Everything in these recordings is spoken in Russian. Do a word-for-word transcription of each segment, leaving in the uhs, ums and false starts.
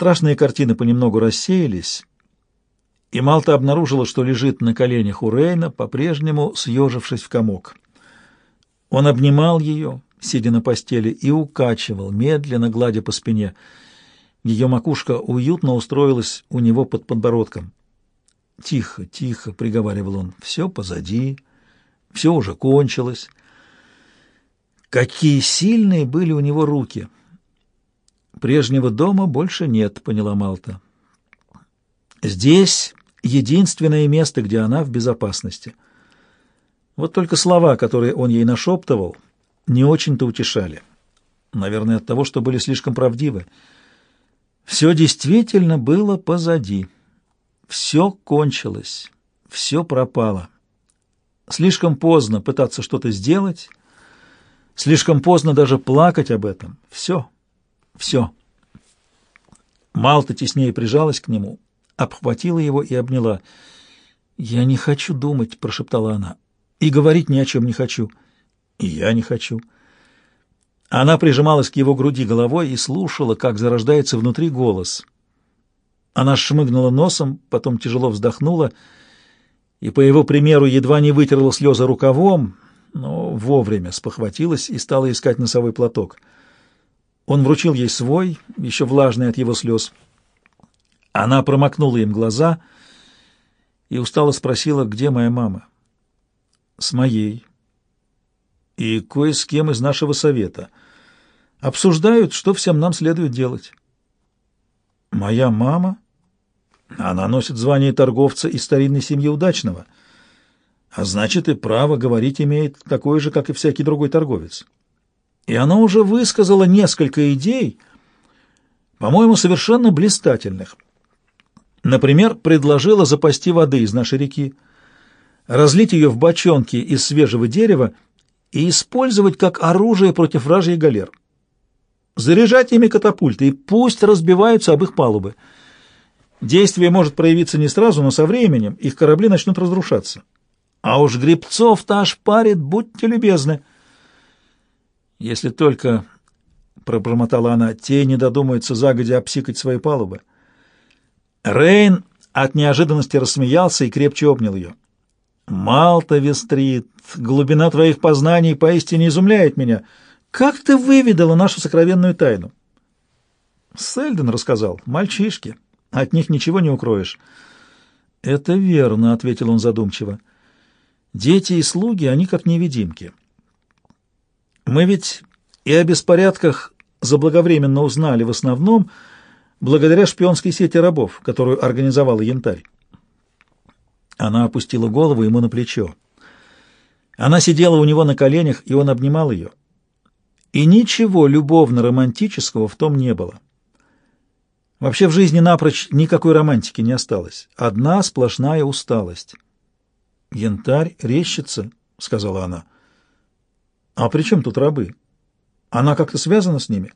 Страшные картины понемногу рассеялись, и Малта обнаружила, что лежит на коленях у Рейна, по-прежнему съежившись в комок. Он обнимал ее, сидя на постели, и укачивал, медленно гладя по спине. Ее макушка уютно устроилась у него под подбородком. «Тихо, тихо», — приговаривал он, — «все позади, все уже кончилось». Какие сильные были у него руки! «Прежнего дома больше нет», — поняла Малта. «Здесь единственное место, где она в безопасности». Вот только слова, которые он ей нашептывал, не очень-то утешали. Наверное, от того, что были слишком правдивы. Все действительно было позади. Все кончилось, все пропало. Слишком поздно пытаться что-то сделать, слишком поздно даже плакать об этом. Все, все. Малта теснее прижалась к нему, обхватила его и обняла. «Я не хочу думать», — прошептала она, — «и говорить ни о чем не хочу». «И я не хочу». Она прижималась к его груди головой и слушала, как зарождается внутри голос. Она шмыгнула носом, потом тяжело вздохнула и, по его примеру, едва не вытерла слезы рукавом, но вовремя спохватилась и стала искать носовой платок. Он вручил ей свой, еще влажный от его слез. Она промокнула им глаза и устало спросила, где моя мама. «С моей. И кое с кем из нашего совета. Обсуждают, что всем нам следует делать». «Моя мама? Она носит звание торговца из старинной семьи Удачного, а значит, и право говорить имеет такое же, как и всякий другой торговец. И она уже высказала несколько идей, по-моему, совершенно блистательных. Например, предложила запасти воды из нашей реки, разлить ее в бочонки из свежего дерева и использовать как оружие против вражьих галер. Заряжать ими катапульты, и пусть разбиваются об их палубы. Действие может проявиться не сразу, но со временем их корабли начнут разрушаться. А уж гребцов-то аж парит, будьте любезны. Если только, — пробормотала она, — те не додумаются загодя обсикать свои палубы. Рейн от неожиданности рассмеялся и крепче обнял ее. «Малта Вестрит, глубина твоих познаний поистине изумляет меня. Как ты выведала нашу сокровенную тайну?» «Сэлдон рассказал. Мальчишки. От них ничего не укроешь». «Это верно», — ответил он задумчиво. «Дети и слуги, они как невидимки. Мы ведь и о беспорядках заблаговременно узнали в основном благодаря шпионской сети рабов, которую организовала Янтарь». Она опустила голову ему на плечо. Она сидела у него на коленях, и он обнимал ее. И ничего любовно-романтического в том не было. Вообще в жизни напрочь никакой романтики не осталось. Одна сплошная усталость. «Янтарь рещится», — сказала она. «А при чем тут рабы? Она как-то связана с ними?»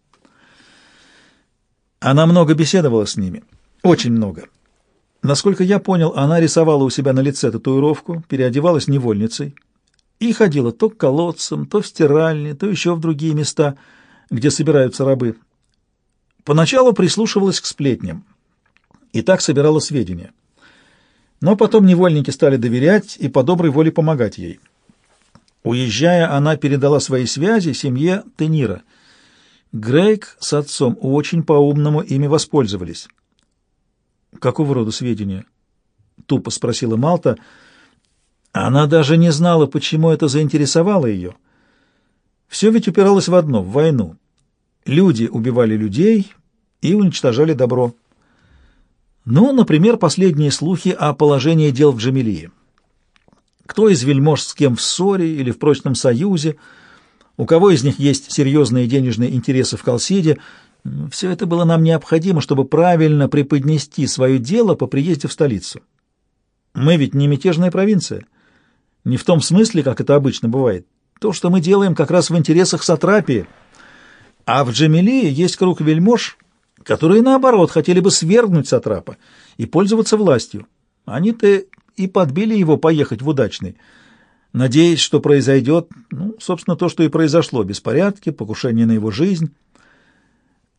Она много беседовала с ними. Очень много. Насколько я понял, она рисовала у себя на лице татуировку, переодевалась невольницей и ходила то к колодцам, то в стиральне, то еще в другие места, где собираются рабы. Поначалу прислушивалась к сплетням и так собирала сведения. Но потом невольники стали доверять и по доброй воле помогать ей. Уезжая, она передала свои связи семье Тенира. Грейг с отцом очень по-умному ими воспользовались. «Какого рода сведения?» — тупо спросила Малта. Она даже не знала, почему это заинтересовало ее. Все ведь упиралось в одно — в войну. Люди убивали людей и уничтожали добро. Ну, например, последние слухи о положении дел в Джамилии. Кто из вельмож с кем в ссоре или в прочном союзе, у кого из них есть серьезные денежные интересы в Калсиде. Все это было нам необходимо, чтобы правильно преподнести свое дело по приезде в столицу. Мы ведь не мятежная провинция. Не в том смысле, как это обычно бывает. То, что мы делаем, как раз в интересах сатрапии. А в Джамилии есть круг вельмож, которые, наоборот, хотели бы свергнуть сатрапа и пользоваться властью. Они-то и подбили его поехать в Удачный, надеясь, что произойдет, ну, собственно, то, что и произошло: беспорядки, покушение на его жизнь.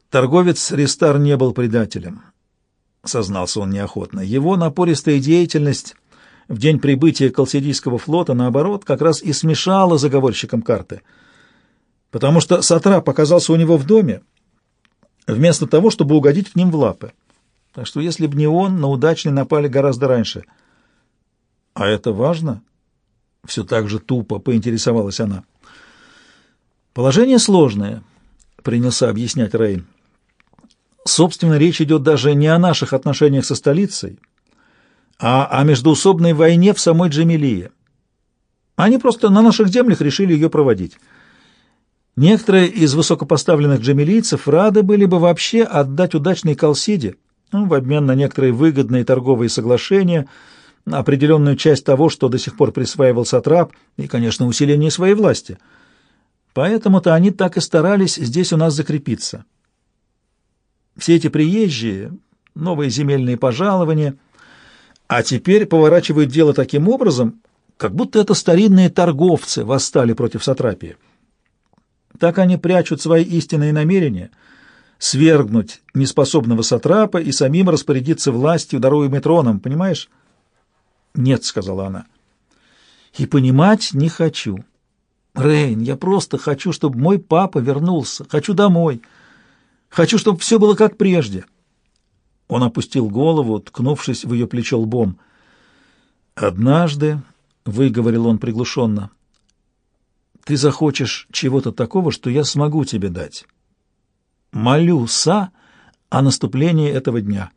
Торговец Ристар не был предателем, сознался он неохотно. Его напористая деятельность в день прибытия Колсидийского флота, наоборот, как раз и смешала заговорщикам карты, потому что сатрап оказался у него в доме, вместо того, чтобы угодить к ним в лапы. Так что если бы не он, на удачный напали гораздо раньше. — А это важно? — все так же тупо поинтересовалась она. — Положение сложное, — принялся объяснять Рейн. Собственно, речь идет даже не о наших отношениях со столицей, а о междоусобной войне в самой Джамилии. Они просто на наших землях решили ее проводить. Некоторые из высокопоставленных джамилийцев рады были бы вообще отдать удачной Колсиде, ну, в обмен на некоторые выгодные торговые соглашения, на определенную часть того, что до сих пор присваивал сатрап, и, конечно, усиление своей власти. Поэтому-то они так и старались здесь у нас закрепиться. Все эти приезжие, новые земельные пожалования, а теперь поворачивают дело таким образом, как будто это старинные торговцы восстали против сатрапии. Так они прячут свои истинные намерения — свергнуть неспособного сатрапа и самим распорядиться властью, даруемой троном, понимаешь? — Нет, — сказала она. — И понимать не хочу. Рейн, я просто хочу, чтобы мой папа вернулся. Хочу домой. Хочу, чтобы все было как прежде. Он опустил голову, ткнувшись в ее плечо лбом. «Однажды, — выговорил он приглушенно, — ты захочешь чего-то такого, что я смогу тебе дать. Молю, Са, о наступлении этого дня».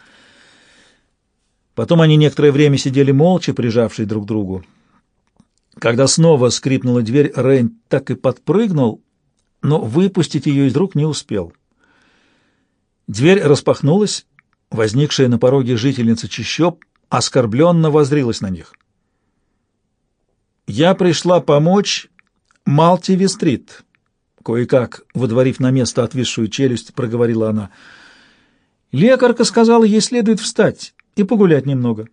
Потом они некоторое время сидели молча, прижавшись друг к другу. Когда снова скрипнула дверь, Рейн так и подпрыгнул, но выпустить ее из рук не успел. Дверь распахнулась, возникшая на пороге жительница чащоб оскорбленно воззрилась на них. «Я пришла помочь Малти Вестрит», — кое-как, выдворив на место отвисшую челюсть, проговорила она. «Лекарка сказала, ей следует встать и погулять немного».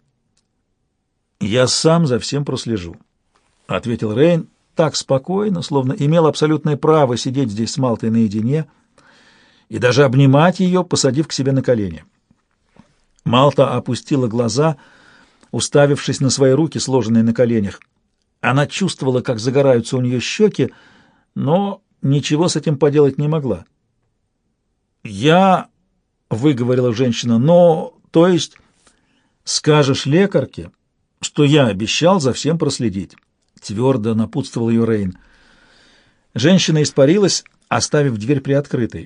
«Я сам за всем прослежу», — ответил Рейн так спокойно, словно имел абсолютное право сидеть здесь с Малтой наедине и даже обнимать ее, посадив к себе на колени. Малта опустила глаза, уставившись на свои руки, сложенные на коленях. Она чувствовала, как загораются у нее щеки, но ничего с этим поделать не могла. «Я...» — выговорила женщина. «Но... то есть... скажешь лекарке, что я обещал за всем проследить», — твердо напутствовал ее Рейн. Женщина испарилась, оставив дверь приоткрытой.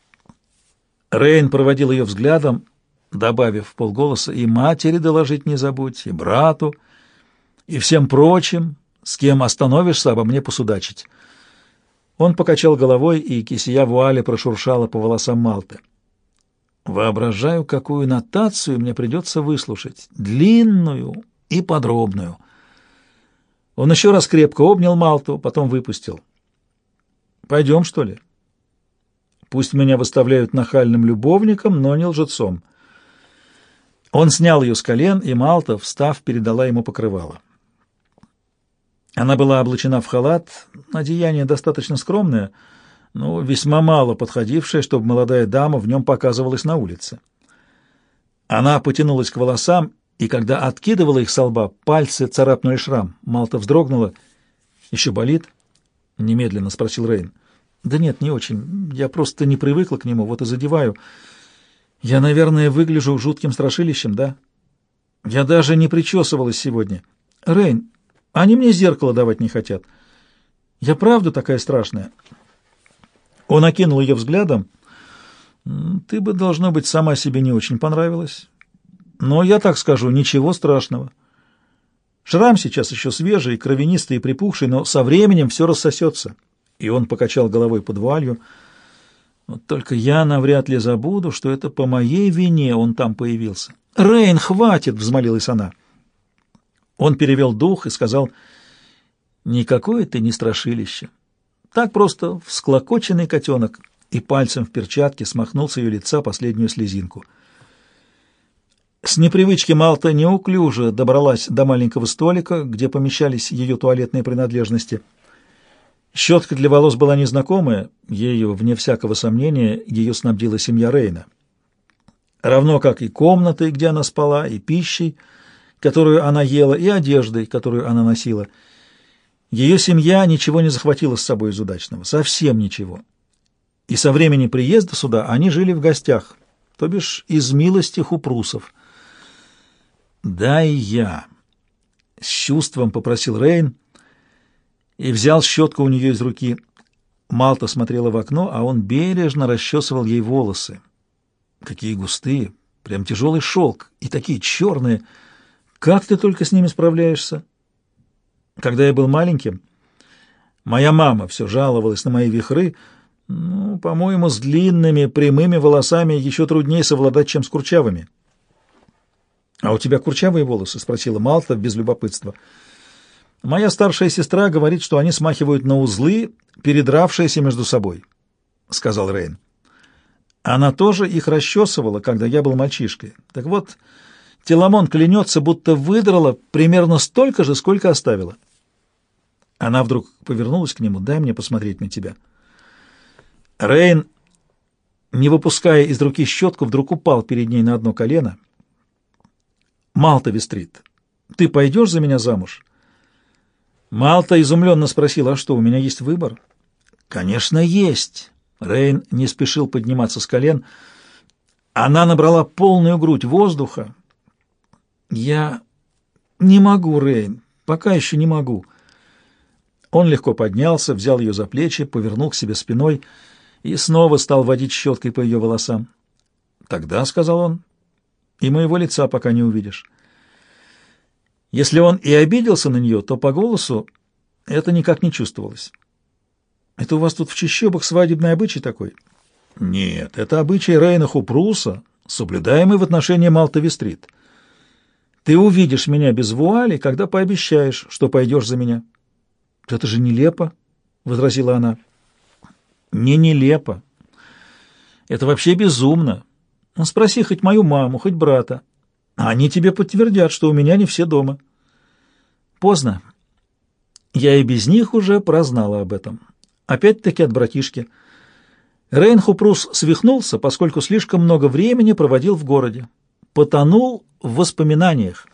Рейн проводил ее взглядом, добавив вполголоса: «И матери доложить не забудь, и брату, и всем прочим, с кем остановишься обо мне посудачить». Он покачал головой, и кисия вуали прошуршала по волосам Малты. «Воображаю, какую нотацию мне придется выслушать, длинную и подробную». Он еще раз крепко обнял Малту, потом выпустил. «Пойдем, что ли? Пусть меня выставляют нахальным любовником, но не лжецом». Он снял ее с колен, и Малта, встав, передала ему покрывало. Она была облачена в халат, одеяние достаточно скромное, но весьма мало подходившее, чтобы молодая дама в нем показывалась на улице. Она потянулась к волосам, и когда откидывала их со лба, пальцы царапнули шрам. Малта вздрогнула. «Еще болит?» — немедленно спросил Рейн. «Да нет, не очень. Я просто не привыкла к нему, вот и задеваю. Я, наверное, выгляжу жутким страшилищем, да? Я даже не причесывалась сегодня. Рейн, они мне зеркало давать не хотят. Я правда такая страшная?» Он окинул ее взглядом. «Ты бы, должно быть, сама себе не очень понравилась. Но я так скажу, ничего страшного. Шрам сейчас еще свежий, кровянистый и припухший, но со временем все рассосется». И он покачал головой под вуалью. «Вот только я навряд ли забуду, что это по моей вине он там появился». «Рейн, хватит!» — взмолилась она. Он перевел дух и сказал: «Никакое ты не страшилище. Так просто всклокоченный котенок», и пальцем в перчатке смахнул с ее лица последнюю слезинку. С непривычки Малта неуклюже добралась до маленького столика, где помещались ее туалетные принадлежности. Щетка для волос была незнакомая, ею, вне всякого сомнения, ее снабдила семья Рейна. Равно как и комнатой, где она спала, и пищей, которую она ела, и одеждой, которую она носила. Ее семья ничего не захватила с собой из удачного, совсем ничего. И со времени приезда сюда они жили в гостях, то бишь из милости хупрусов. «Дай я», — с чувством попросил Рейн и взял щетку у нее из руки. Малта смотрела в окно, а он бережно расчесывал ей волосы. Какие густые, прям тяжелый шелк, и такие черные. Как ты только с ними справляешься? Когда я был маленьким, моя мама все жаловалась на мои вихры. Ну, по-моему, с длинными прямыми волосами еще труднее совладать, чем с курчавыми. — А у тебя курчавые волосы? — спросила Малта без любопытства. — Моя старшая сестра говорит, что они смахивают на узлы, передравшиеся между собой, — сказал Рейн. Она тоже их расчесывала, когда я был мальчишкой. Так вот, Теламон клянется, будто выдрала примерно столько же, сколько оставила. Она вдруг повернулась к нему. «Дай мне посмотреть на тебя». Рейн, не выпуская из руки щетку, вдруг упал перед ней на одно колено. «Малта Вестрит, ты пойдешь за меня замуж?» Малта изумленно спросила: «А что, у меня есть выбор?» «Конечно, есть». Рейн не спешил подниматься с колен. Она набрала полную грудь воздуха. «Я не могу, Рейн, пока еще не могу». Он легко поднялся, взял ее за плечи, повернул к себе спиной и снова стал водить щеткой по ее волосам. «Тогда, — сказал он, — и моего лица пока не увидишь». Если он и обиделся на нее, то по голосу это никак не чувствовалось. «Это у вас тут в чащобах свадебный обычай такой?» «Нет, это обычай Рейна Хупруса, соблюдаемый в отношении Малта Вестрит. Ты увидишь меня без вуали, когда пообещаешь, что пойдешь за меня». «Это же нелепо», — возразила она. «Не нелепо. Это вообще безумно. Ну, спроси хоть мою маму, хоть брата. Они тебе подтвердят, что у меня не все дома». Поздно. Я и без них уже прознала об этом. Опять-таки от братишки. Рейн Хупрус свихнулся, поскольку слишком много времени проводил в городе. Потонул в воспоминаниях.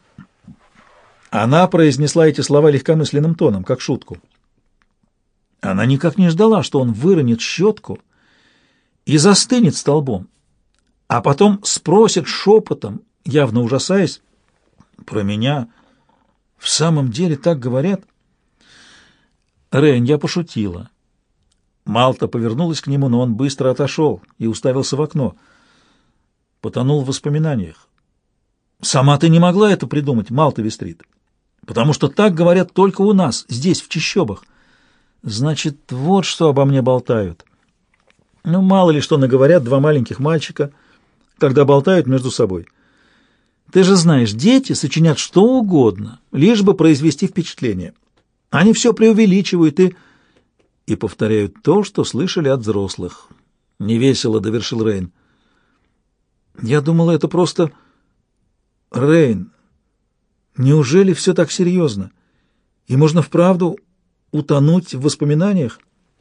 Она произнесла эти слова легкомысленным тоном, как шутку. Она никак не ждала, что он выронит щетку и застынет столбом, а потом спросит шепотом, явно ужасаясь: «Про меня в самом деле так говорят?» «Рейн, я пошутила». Малта повернулась к нему, но он быстро отошел и уставился в окно. Потонул в воспоминаниях. «Сама ты не могла это придумать, Малта Вестрит, потому что так говорят только у нас, здесь, в чащобах. Значит, вот что обо мне болтают. Ну, мало ли что наговорят два маленьких мальчика, когда болтают между собой. Ты же знаешь, дети сочинят что угодно, лишь бы произвести впечатление. Они все преувеличивают и... и повторяют то, что слышали от взрослых». Невесело довершил Рейн. «Я думала, это просто... Рейн, неужели все так серьезно? И можно вправду утонуть в воспоминаниях?»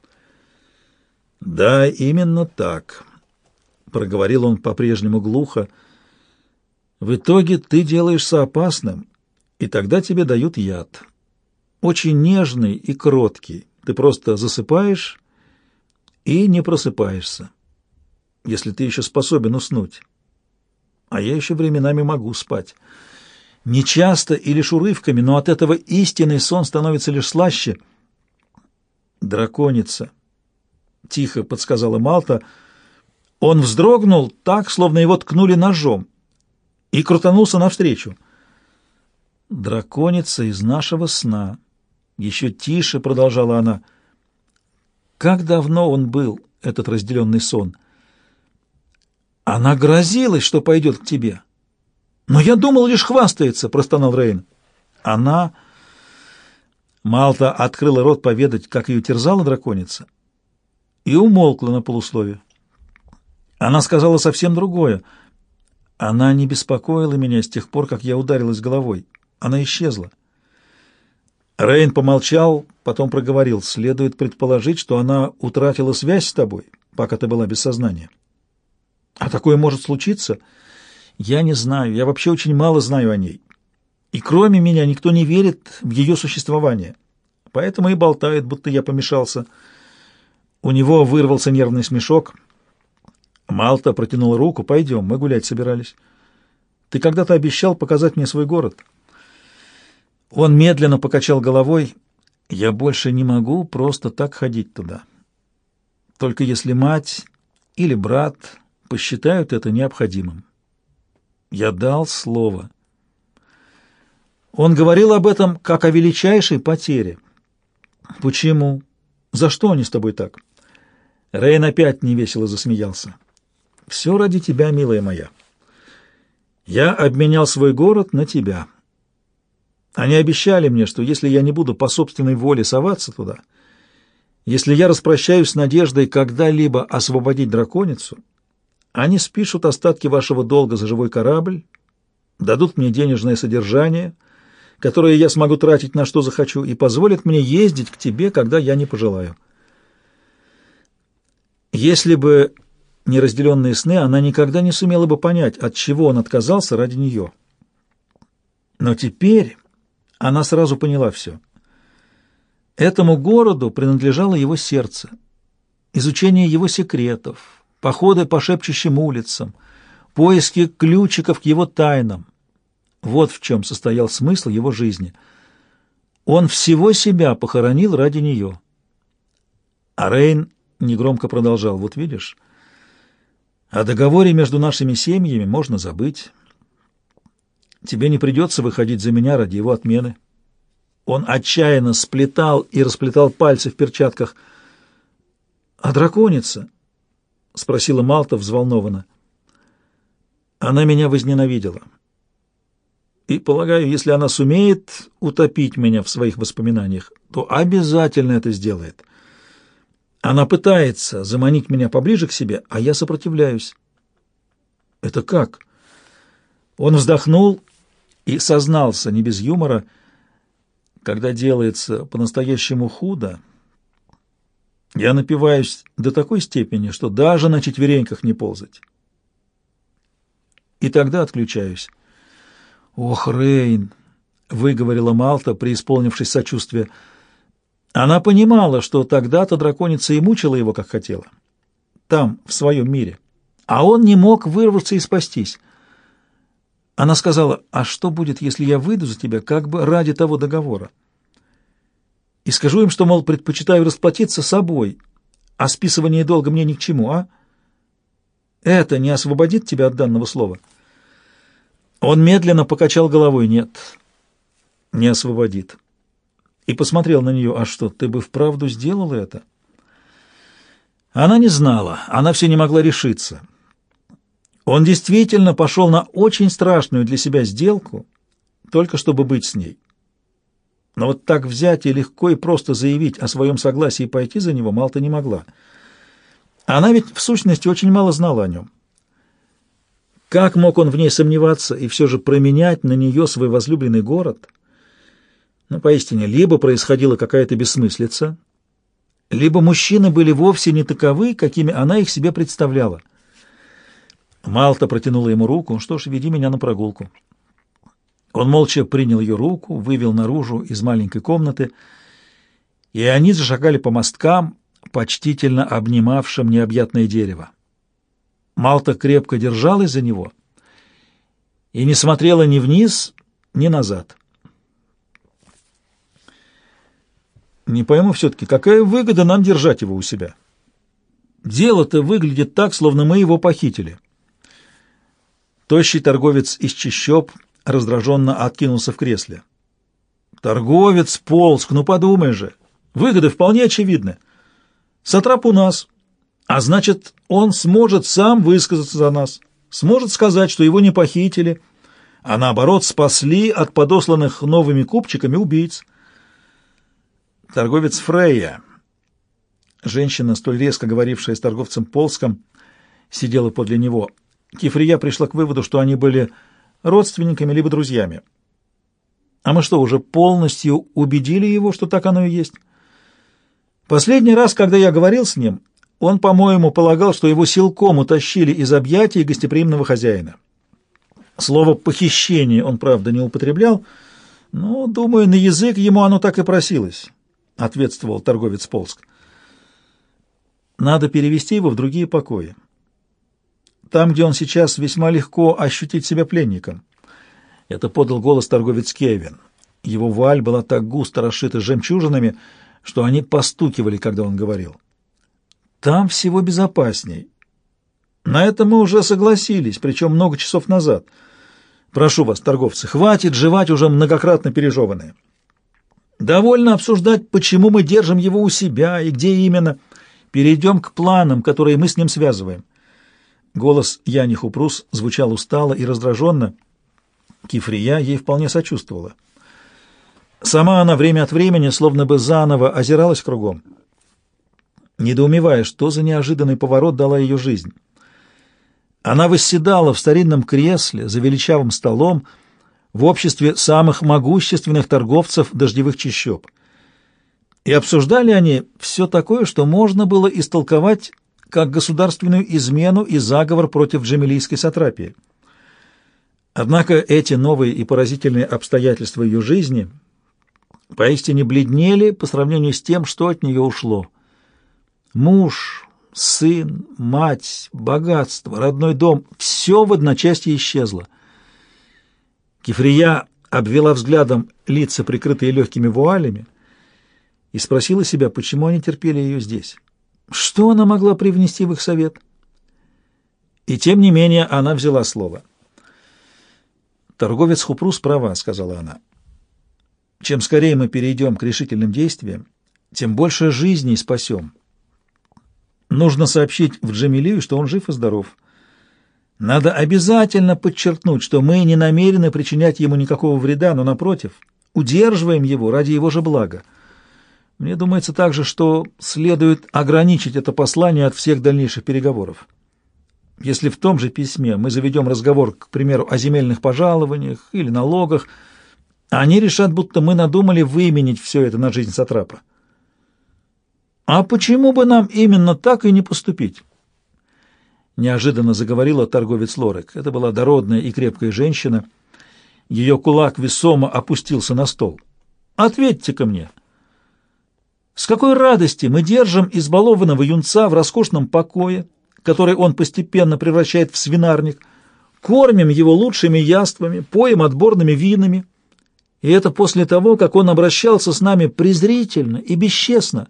«Да, именно так», — проговорил он по-прежнему глухо. «В итоге ты делаешься опасным, и тогда тебе дают яд. Очень нежный и кроткий. Ты просто засыпаешь и не просыпаешься, если ты еще способен уснуть. А я еще временами могу спать. Не часто и лишь урывками, но от этого истинный сон становится лишь слаще». «Драконица», — тихо подсказала Малта. Он вздрогнул так, словно его ткнули ножом, и крутанулся навстречу. «Драконица из нашего сна», — еще тише продолжала она. «Как давно он был, этот разделенный сон? Она грозилась, что пойдет к тебе. Но я думал, лишь хвастается», — простонал Рейн. «Она...» Малта открыла рот поведать, как ее терзала драконица, и умолкла на полуслове. Она сказала совсем другое. «Она не беспокоила меня с тех пор, как я ударилась головой. Она исчезла». Рейн помолчал, потом проговорил. Следует предположить, что она утратила связь с тобой, пока ты была без сознания. А такое может случиться? Я не знаю, я вообще очень мало знаю о ней. И кроме меня никто не верит в ее существование. Поэтому и болтает, будто я помешался. У него вырвался нервный смешок. Малта протянула руку. «Пойдем, мы гулять собирались. Ты когда-то обещал показать мне свой город». Он медленно покачал головой. «Я больше не могу просто так ходить туда. Только если мать или брат посчитают это необходимым. Я дал слово». Он говорил об этом как о величайшей потере. «Почему? За что они с тобой так?» Рейн опять невесело засмеялся. «Все ради тебя, милая моя. Я обменял свой город на тебя. Они обещали мне, что если я не буду по собственной воле соваться туда, если я распрощаюсь с надеждой когда-либо освободить драконицу, они спишут остатки вашего долга за живой корабль, дадут мне денежное содержание, которое я смогу тратить на что захочу, и позволят мне ездить к тебе, когда я не пожелаю». Если бы неразделенные сны, она никогда не сумела бы понять, от чего он отказался ради нее. Но теперь она сразу поняла все. Этому городу принадлежало его сердце, изучение его секретов, походы по шепчущим улицам, поиски ключиков к его тайнам. Вот в чем состоял смысл его жизни. Он всего себя похоронил ради нее. А Рейн негромко продолжал: «Вот видишь, о договоре между нашими семьями можно забыть. Тебе не придется выходить за меня ради его отмены». Он отчаянно сплетал и расплетал пальцы в перчатках. «А драконица?» — спросила Малта взволнованно. «Она меня возненавидела. И, полагаю, если она сумеет утопить меня в своих воспоминаниях, то обязательно это сделает. Она пытается заманить меня поближе к себе, а я сопротивляюсь». «Это как?» Он вздохнул и сознался, не без юмора: «Когда делается по-настоящему худо, я напиваюсь до такой степени, что даже на четвереньках не ползать. И тогда отключаюсь». «Ох, Рейн!» — выговорила Малта, преисполнившись сочувствия. Она понимала, что тогда-то драконица и мучила его, как хотела, там, в своем мире, а он не мог вырваться и спастись. Она сказала: «А что будет, если я выйду за тебя как бы ради того договора? И скажу им, что, мол, предпочитаю расплатиться собой, а списывание долга мне ни к чему, а? Это не освободит тебя от данного слова?» Он медленно покачал головой. «Нет, не освободит». И посмотрел на нее: «А что, ты бы вправду сделала это?» Она не знала, она все не могла решиться. Он действительно пошел на очень страшную для себя сделку, только чтобы быть с ней. Но вот так взять и легко и просто заявить о своем согласии и пойти за него Малта не могла. Она ведь в сущности очень мало знала о нем. Как мог он в ней сомневаться и все же променять на нее свой возлюбленный город? Ну, поистине, либо происходила какая-то бессмыслица, либо мужчины были вовсе не таковы, какими она их себе представляла. Малта протянула ему руку. «Что ж, веди меня на прогулку». Он молча принял ее руку, вывел наружу из маленькой комнаты, и они зашагали по мосткам, почтительно обнимавшим необъятное дерево. Малта крепко держалась за него и не смотрела ни вниз, ни назад. «Не пойму все-таки, какая выгода нам держать его у себя? Дело-то выглядит так, словно мы его похитили». Тощий торговец из чащоб раздраженно откинулся в кресле. «Торговец, ползк, ну подумай же, выгоды вполне очевидны. Сатрап у нас, а значит, он сможет сам высказаться за нас, сможет сказать, что его не похитили, а наоборот спасли от подосланных новыми купчиками убийц. Торговец Фрейя». Женщина, столь резко говорившая с торговцем Полском, сидела подле него. Кифрия пришла к выводу, что они были родственниками либо друзьями. А мы что, уже полностью убедили его, что так оно и есть? Последний раз, когда я говорил с ним, он, по-моему, полагал, что его силком утащили из объятий гостеприимного хозяина. Слово «похищение» он, правда, не употреблял, но, думаю, на язык ему оно так и просилось, — ответствовал торговец Полск. Надо перевести его в другие покои. Там, где он сейчас, весьма легко ощутить себя пленником. Это подал голос торговец Кевин. Его вуаль была так густо расшита жемчужинами, что они постукивали, когда он говорил. Там всего безопасней. На это мы уже согласились, причем много часов назад. Прошу вас, торговцы, хватит жевать уже многократно пережеванное. Довольно обсуждать, почему мы держим его у себя и где именно. Перейдем к планам, которые мы с ним связываем. Голос Яни Хупрус звучал устало и раздраженно. Кифрия ей вполне сочувствовала. Сама она время от времени словно бы заново озиралась кругом, недоумевая, что за неожиданный поворот дала ее жизнь. Она восседала в старинном кресле за величавым столом в обществе самых могущественных торговцев дождевых чащоб. И обсуждали они все такое, что можно было истолковать как государственную измену и заговор против джемилийской сатрапии. Однако эти новые и поразительные обстоятельства ее жизни поистине бледнели по сравнению с тем, что от нее ушло. Муж, сын, мать, богатство, родной дом — все в одночасье исчезло. Кифрия обвела взглядом лица, прикрытые легкими вуалями, и спросила себя, почему они терпели ее здесь. Что она могла привнести в их совет? И тем не менее она взяла слово. «Торговец Хупрус права», — сказала она. «Чем скорее мы перейдем к решительным действиям, тем больше жизней спасем. Нужно сообщить в Джамилию, что он жив и здоров. Надо обязательно подчеркнуть, что мы не намерены причинять ему никакого вреда, но, напротив, удерживаем его ради его же блага. Мне думается также, что следует ограничить это послание от всех дальнейших переговоров. Если в том же письме мы заведем разговор, к примеру, о земельных пожалованиях или налогах, они решат, будто мы надумали выменить все это на жизнь сатрапа. А почему бы нам именно так и не поступить?» Неожиданно заговорила торговец Лорек. Это была дородная и крепкая женщина. Ее кулак весомо опустился на стол. «Ответьте-ка мне, с какой радости мы держим избалованного юнца в роскошном покое, который он постепенно превращает в свинарник, кормим его лучшими яствами, поем отборными винами, и это после того, как он обращался с нами презрительно и бесчестно?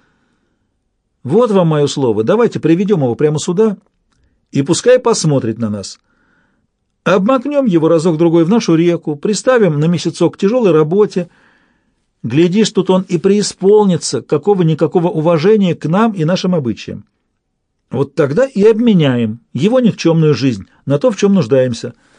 Вот вам мое слово, давайте приведем его прямо сюда, и пускай посмотрит на нас. Обмакнем его разок-другой в нашу реку, приставим на месяцок к тяжелой работе. Глядишь, тут он и преисполнится какого-никакого уважения к нам и нашим обычаям. Вот тогда и обменяем его никчемную жизнь на то, в чем нуждаемся».